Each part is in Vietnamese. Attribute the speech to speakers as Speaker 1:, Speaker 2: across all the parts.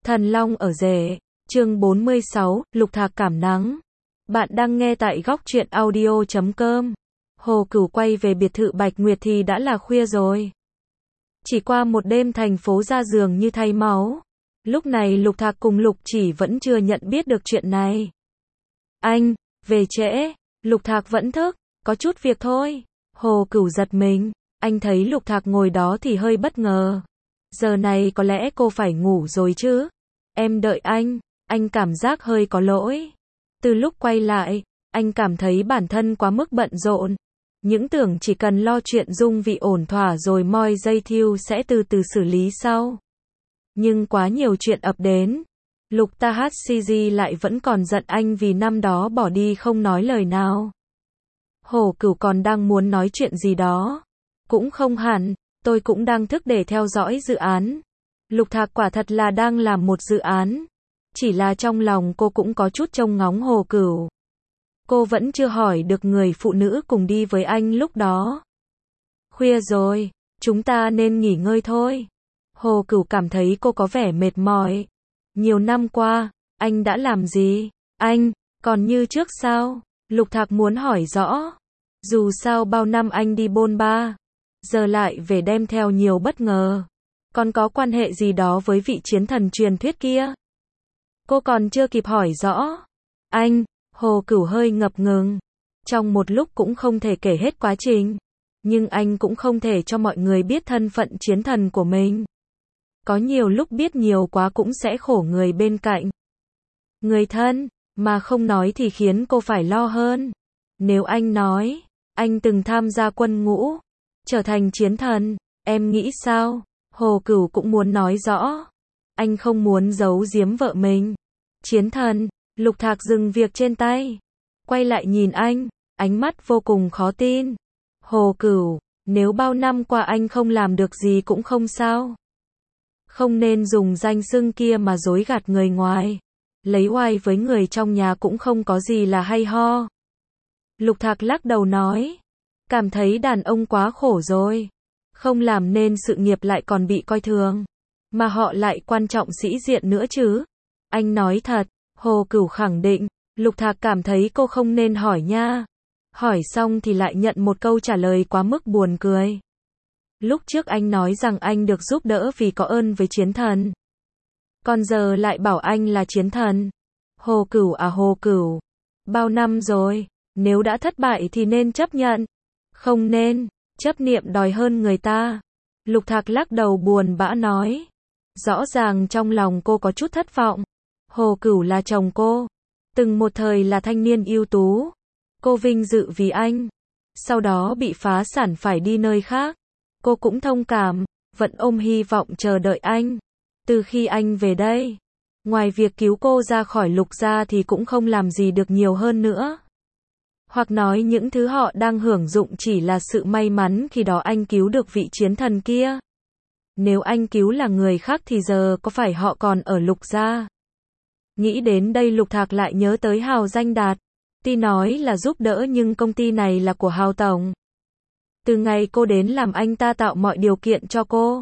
Speaker 1: Thần Long ở rể, chương 46, Lục Thạc cảm nắng. Bạn đang nghe tại góc truyện audio.com. Hồ Cửu quay về biệt thự Bạch Nguyệt thì đã là khuya rồi. Chỉ qua một đêm thành phố ra giường như thay máu. Lúc này Lục Thạc cùng Lục Chỉ vẫn chưa nhận biết được chuyện này. Anh, về trễ, Lục Thạc vẫn thức, có chút việc thôi. Hồ Cửu giật mình, anh thấy Lục Thạc ngồi đó thì hơi bất ngờ. Giờ này có lẽ cô phải ngủ rồi chứ? Em đợi anh cảm giác hơi có lỗi. Từ lúc quay lại, anh cảm thấy bản thân quá mức bận rộn. Những tưởng chỉ cần lo chuyện dung vị ổn thỏa rồi moi dây thiêu sẽ từ từ xử lý sau. Nhưng quá nhiều chuyện ập đến. Lục THCG lại vẫn còn giận anh vì năm đó bỏ đi không nói lời nào. Hồ Cửu còn đang muốn nói chuyện gì đó. Cũng không hẳn, tôi cũng đang thức để theo dõi dự án. Lục Thạc quả thật là đang làm một dự án. Chỉ là trong lòng cô cũng có chút trông ngóng Hồ Cửu. Cô vẫn chưa hỏi được người phụ nữ cùng đi với anh lúc đó. Khuya rồi, chúng ta nên nghỉ ngơi thôi. Hồ Cửu cảm thấy cô có vẻ mệt mỏi. Nhiều năm qua, anh đã làm gì? Anh, còn như trước sao? Lục Thạc muốn hỏi rõ. Dù sao bao năm anh đi bôn ba, giờ lại về đem theo nhiều bất ngờ. Còn có quan hệ gì đó với vị chiến thần truyền thuyết kia? Cô còn chưa kịp hỏi rõ. Anh, Hồ Cửu hơi ngập ngừng. Trong một lúc cũng không thể kể hết quá trình. Nhưng anh cũng không thể cho mọi người biết thân phận chiến thần của mình. Có nhiều lúc biết nhiều quá cũng sẽ khổ người bên cạnh. Người thân, mà không nói thì khiến cô phải lo hơn. Nếu anh nói, anh từng tham gia quân ngũ, trở thành chiến thần, em nghĩ sao? Hồ Cửu cũng muốn nói rõ. Anh không muốn giấu giếm vợ mình. Chiến thần, Lục Thạc dừng việc trên tay. Quay lại nhìn anh, ánh mắt vô cùng khó tin. Hồ Cửu, nếu bao năm qua anh không làm được gì cũng không sao. Không nên dùng danh xưng kia mà dối gạt người ngoài. Lấy oai với người trong nhà cũng không có gì là hay ho. Lục Thạc lắc đầu nói. Cảm thấy đàn ông quá khổ rồi. Không làm nên sự nghiệp lại còn bị coi thường. Mà họ lại quan trọng sĩ diện nữa chứ. Anh nói thật, Hồ Cửu khẳng định. Lục Thạc cảm thấy cô không nên hỏi nha. Hỏi xong thì lại nhận một câu trả lời quá mức buồn cười. Lúc trước anh nói rằng anh được giúp đỡ vì có ơn với chiến thần. Còn giờ lại bảo anh là chiến thần. Hồ Cửu à Hồ Cửu. Bao năm rồi, nếu đã thất bại thì nên chấp nhận. Không nên, chấp niệm đòi hơn người ta. Lục Thạc lắc đầu buồn bã nói. Rõ ràng trong lòng cô có chút thất vọng. Hồ Cửu là chồng cô. Từng một thời là thanh niên ưu tú. Cô vinh dự vì anh. Sau đó bị phá sản phải đi nơi khác. Cô cũng thông cảm, vẫn ôm hy vọng chờ đợi anh. Từ khi anh về đây, ngoài việc cứu cô ra khỏi Lục gia thì cũng không làm gì được nhiều hơn nữa. Hoặc nói những thứ họ đang hưởng dụng chỉ là sự may mắn khi đó anh cứu được vị chiến thần kia. Nếu anh cứu là người khác thì giờ có phải họ còn ở Lục gia? Nghĩ đến đây Lục Thạc lại nhớ tới Hào Danh Đạt. Tuy nói là giúp đỡ nhưng công ty này là của Hào Tổng. Từ ngày cô đến làm anh ta tạo mọi điều kiện cho cô.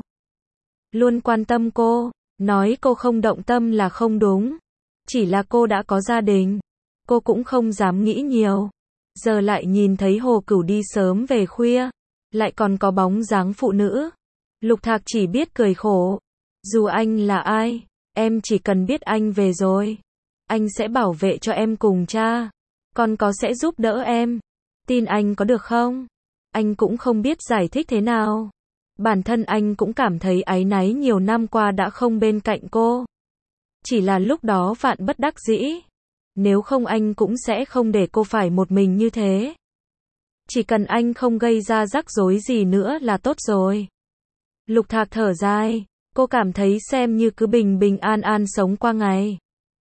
Speaker 1: Luôn quan tâm cô. Nói cô không động tâm là không đúng. Chỉ là cô đã có gia đình. Cô cũng không dám nghĩ nhiều. Giờ lại nhìn thấy Hồ Cửu đi sớm về khuya. Lại còn có bóng dáng phụ nữ. Lục Thạc chỉ biết cười khổ. Dù anh là ai, em chỉ cần biết anh về rồi. Anh sẽ bảo vệ cho em cùng cha. Còn có sẽ giúp đỡ em. Tin anh có được không? Anh cũng không biết giải thích thế nào. Bản thân anh cũng cảm thấy áy náy nhiều năm qua đã không bên cạnh cô. Chỉ là lúc đó vạn bất đắc dĩ. Nếu không anh cũng sẽ không để cô phải một mình như thế. Chỉ cần anh không gây ra rắc rối gì nữa là tốt rồi. Lục Thạc thở dài. Cô cảm thấy xem như cứ bình bình an an sống qua ngày.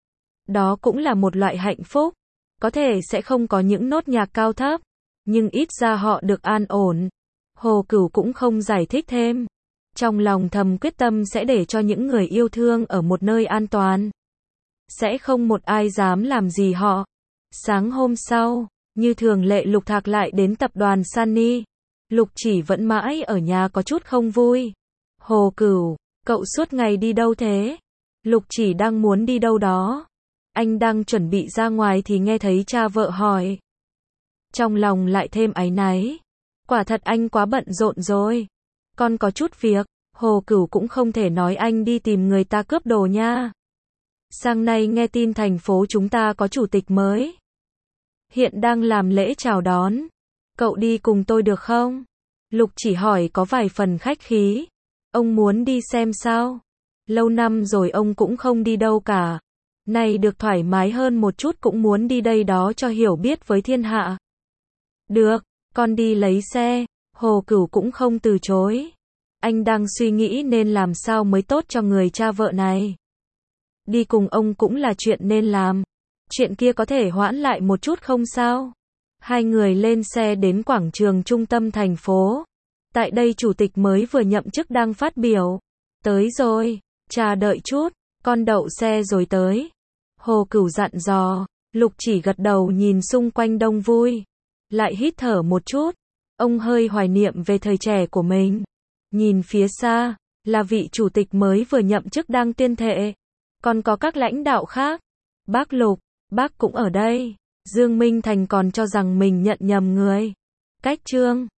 Speaker 1: Đó cũng là một loại hạnh phúc. Có thể sẽ không có những nốt nhạc cao thấp. Nhưng ít ra họ được an ổn. Hồ Cửu cũng không giải thích thêm. Trong lòng thầm quyết tâm sẽ để cho những người yêu thương ở một nơi an toàn. Sẽ không một ai dám làm gì họ. Sáng hôm sau, như thường lệ Lục Thạc lại đến tập đoàn Sunny. Lục Chỉ vẫn mãi ở nhà có chút không vui. Hồ Cửu, cậu suốt ngày đi đâu thế? Lục Chỉ đang muốn đi đâu đó. Anh đang chuẩn bị ra ngoài thì nghe thấy cha vợ hỏi. Trong lòng lại thêm áy náy. Quả thật anh quá bận rộn rồi. Con có chút việc, Hồ Cửu cũng không thể nói anh đi tìm người ta cướp đồ nha. Sang nay nghe tin thành phố chúng ta có chủ tịch mới. Hiện đang làm lễ chào đón. Cậu đi cùng tôi được không? Lục Chỉ hỏi có vài phần khách khí. Ông muốn đi xem sao? Lâu năm rồi ông cũng không đi đâu cả. Này được thoải mái hơn một chút cũng muốn đi đây đó cho hiểu biết với thiên hạ. Được, con đi lấy xe. Hồ Cửu cũng không từ chối. Anh đang suy nghĩ nên làm sao mới tốt cho người cha vợ này. Đi cùng ông cũng là chuyện nên làm. Chuyện kia có thể hoãn lại một chút không sao? Hai người lên xe đến quảng trường trung tâm thành phố. Tại đây chủ tịch mới vừa nhậm chức đang phát biểu. Tới rồi, cha đợi chút, con đậu xe rồi tới. Hồ Cửu dặn dò. Lục Chỉ gật đầu nhìn xung quanh đông vui. Lại hít thở một chút. Ông hơi hoài niệm về thời trẻ của mình. Nhìn phía xa, là vị chủ tịch mới vừa nhậm chức đang tuyên thệ. Còn có các lãnh đạo khác. Bác Lục, bác cũng ở đây. Dương Minh Thành còn cho rằng mình nhận nhầm người. Cách Trương